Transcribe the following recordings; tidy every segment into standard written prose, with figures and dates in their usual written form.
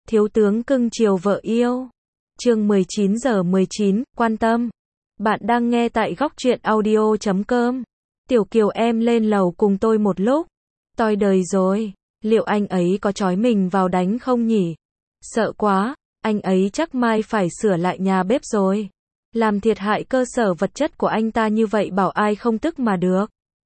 Thiếu tướng cưng chiều vợ yêu. Chương 19 giờ 19, quan tâm. Bạn đang nghe tại góc truyện audio.com. Tiểu Kiều em lên lầu cùng tôi một lúc. Toi đời rồi, liệu anh ấy có trói mình vào đánh không nhỉ? Sợ quá, anh ấy chắc mai phải sửa lại nhà bếp rồi. Làm thiệt hại cơ sở vật chất của anh ta như vậy bảo ai không tức mà được.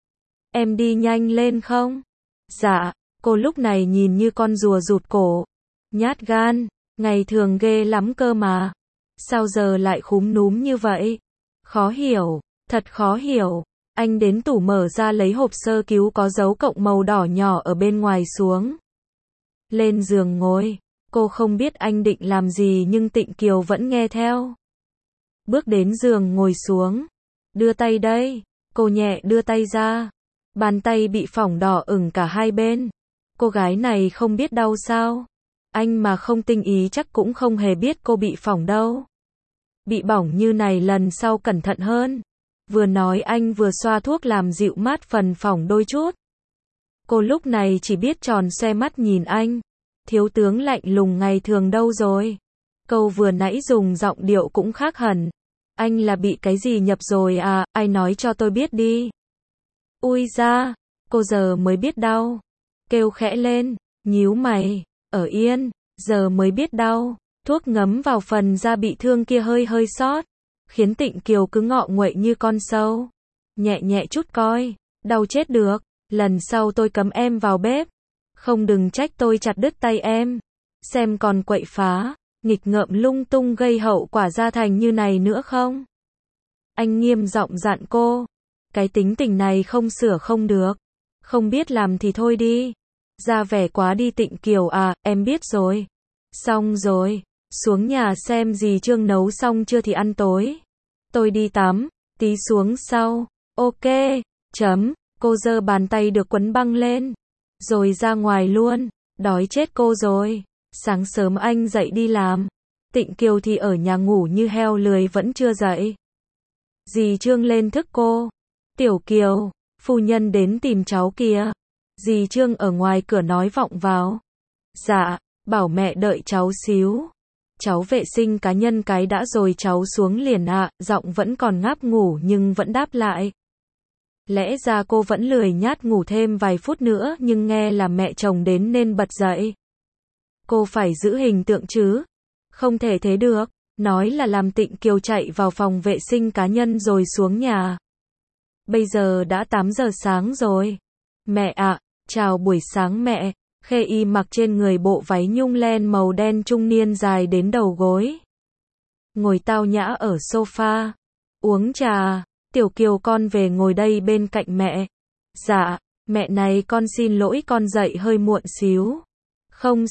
Em đi nhanh lên không? Dạ, cô lúc này nhìn như con rùa rụt cổ. Nhát gan, ngày thường ghê lắm cơ mà. Sao giờ lại khúm núm như vậy? Khó hiểu, thật khó hiểu. Anh đến tủ mở ra lấy hộp sơ cứu có dấu cộng màu đỏ nhỏ ở bên ngoài xuống. Lên giường ngồi, cô không biết anh định làm gì nhưng Tịnh Kiều vẫn nghe theo. Bước đến giường ngồi xuống. Đưa tay đây, cô nhẹ đưa tay ra. Bàn tay bị phỏng đỏ ửng cả hai bên. Cô gái này không biết đau sao? Anh mà không tinh ý chắc cũng không hề biết cô bị phỏng đâu. Bị bỏng như này lần sau cẩn thận hơn. Vừa nói anh vừa xoa thuốc làm dịu mát phần phỏng đôi chút. Cô lúc này chỉ biết tròn xoe mắt nhìn anh. Thiếu tướng lạnh lùng ngày thường đâu rồi? Câu vừa nãy dùng giọng điệu cũng khác hẳn. Anh là bị cái gì nhập rồi à, ai nói cho tôi biết đi. Ui da, cô giờ mới biết đau. Kêu khẽ lên, nhíu mày, ở yên, giờ mới biết đau. Thuốc ngấm vào phần da bị thương kia hơi xót, khiến Tịnh Kiều cứ ngọ nguậy như con sâu. Nhẹ nhẹ chút coi, đau chết được, lần sau tôi cấm em vào bếp. Không đừng trách tôi chặt đứt tay em. Xem còn quậy phá, nghịch ngợm lung tung gây hậu quả ra thành như này nữa không? Anh nghiêm giọng dặn cô. Cái tính tình này không sửa không được. Không biết làm thì thôi đi. Ra vẻ quá đi Tịnh Kiều à, em biết rồi. Xong rồi, xuống nhà xem dì Trương nấu xong chưa thì ăn tối. Tôi đi tắm, tí xuống sau. Ok, cô giơ bàn tay được quấn băng lên. Rồi ra ngoài luôn, đói chết cô rồi. Sáng sớm anh dậy đi làm. Tịnh Kiều thì ở nhà ngủ như heo lười vẫn chưa dậy. Dì Trương lên thức cô. Tiểu Kiều, phu nhân đến tìm cháu kìa. Dì Trương ở ngoài cửa nói vọng vào. Dạ, bảo mẹ đợi cháu xíu. Cháu vệ sinh cá nhân cái đã rồi cháu xuống liền ạ, giọng vẫn còn ngáp ngủ nhưng vẫn đáp lại. Lẽ ra cô vẫn lười nhát ngủ thêm vài phút nữa nhưng nghe là mẹ chồng đến nên bật dậy. Cô phải giữ hình tượng chứ. Không thể thế được. Nói là làm Tịnh Kiều chạy vào phòng vệ sinh cá nhân rồi xuống nhà. Bây giờ đã 8 giờ sáng rồi. Mẹ ạ, chào buổi sáng mẹ. Khê Y mặc trên người bộ váy nhung len màu đen trung niên dài đến đầu gối. Ngồi tao nhã ở sofa. Uống trà. Tiểu Kiều con về ngồi đây bên cạnh mẹ. Dạ, mẹ này con xin lỗi con dậy hơi muộn xíu. Không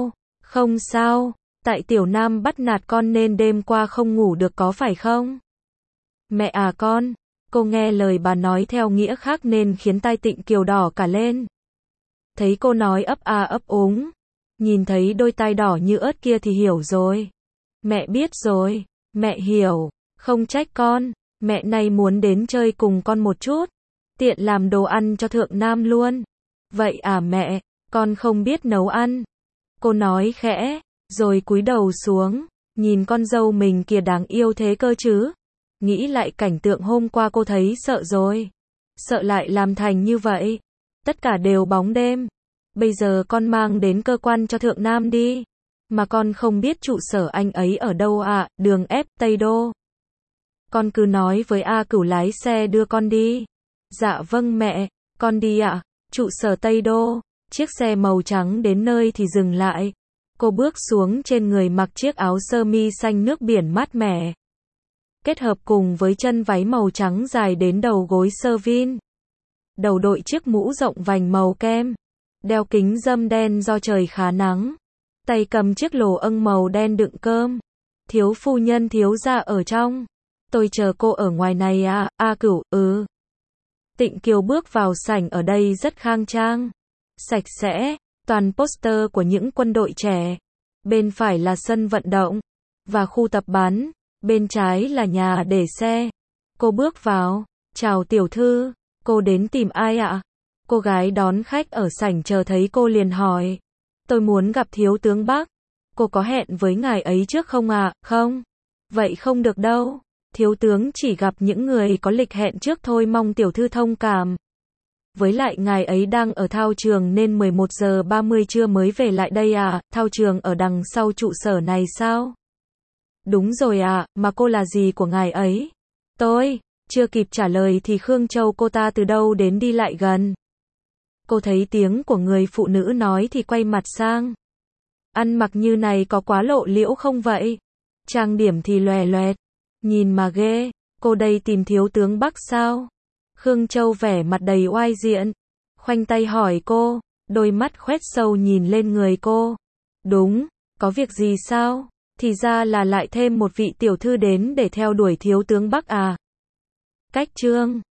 sao. Tại Tiểu Nam bắt nạt con nên đêm qua không ngủ được có phải không? Mẹ à con. Cô nghe lời bà nói theo nghĩa khác nên khiến tai Tịnh Kiều đỏ cả lên. Thấy cô nói ấp a ấp úng. Nhìn thấy đôi tai đỏ như ớt kia thì hiểu rồi. Mẹ biết rồi, mẹ hiểu, không trách con. Mẹ này muốn đến chơi cùng con một chút. Tiện làm đồ ăn cho Thượng Nam luôn. Vậy à mẹ, con không biết nấu ăn. Cô nói khẽ, rồi cúi đầu xuống. Nhìn con dâu mình kìa đáng yêu thế cơ chứ. Nghĩ lại cảnh tượng hôm qua cô thấy sợ rồi. Sợ lại làm thành như vậy. Tất cả đều bóng đêm. Bây giờ con mang đến cơ quan cho Thượng Nam đi. Mà con không biết trụ sở anh ấy ở đâu ạ, đường F, Tây Đô. Con cứ nói với A Cửu lái xe đưa con đi. Dạ vâng mẹ, con đi ạ. Trụ sở Tây Đô. Chiếc xe màu trắng đến nơi thì dừng lại. Cô bước xuống trên người mặc chiếc áo sơ mi xanh nước biển mát mẻ. Kết hợp cùng với chân váy màu trắng dài đến đầu gối sơ vin. Đầu đội chiếc mũ rộng vành màu kem. Đeo kính râm đen do trời khá nắng. Tay cầm chiếc lồ âng màu đen đựng cơm. Thiếu phu nhân thiếu gia ở trong. Tôi chờ cô ở ngoài này à, A Cửu, Tịnh Kiều bước vào sảnh ở đây rất khang trang. Sạch sẽ, toàn poster của những quân đội trẻ. Bên phải là sân vận động. Và khu tập bắn. Bên trái là nhà để xe. Cô bước vào. Chào tiểu thư. Cô đến tìm ai ạ? Cô gái đón khách ở sảnh chờ thấy cô liền hỏi. Tôi muốn gặp thiếu tướng Bắc. Cô có hẹn với ngài ấy trước không ạ? Không. Vậy không được đâu. Thiếu tướng chỉ gặp những người có lịch hẹn trước thôi, mong tiểu thư thông cảm. Với lại ngài ấy đang ở thao trường nên 11 giờ 30 trưa mới về lại đây à, thao trường ở đằng sau trụ sở này sao? Đúng rồi ạ, mà cô là gì của ngài ấy? Tôi, chưa kịp trả lời thì Khương Châu cô ta từ đâu đến đi lại gần. Cô thấy tiếng của người phụ nữ nói thì quay mặt sang. Ăn mặc như này có quá lộ liễu không vậy? Trang điểm thì lòe loẹt. Nhìn mà ghê, cô đây tìm thiếu tướng Bắc sao? Khương Châu vẻ mặt đầy oai diện. Khoanh tay hỏi cô, đôi mắt khoét sâu nhìn lên người cô. Đúng, có việc gì sao? Thì ra là lại thêm một vị tiểu thư đến để theo đuổi thiếu tướng Bắc à? Cách chương